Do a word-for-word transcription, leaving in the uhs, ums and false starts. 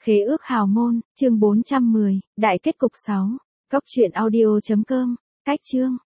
Khế ước hào môn, chương bốn trăm mười, đại kết cục sáu. Góc truyện audio chấm com, cách chương.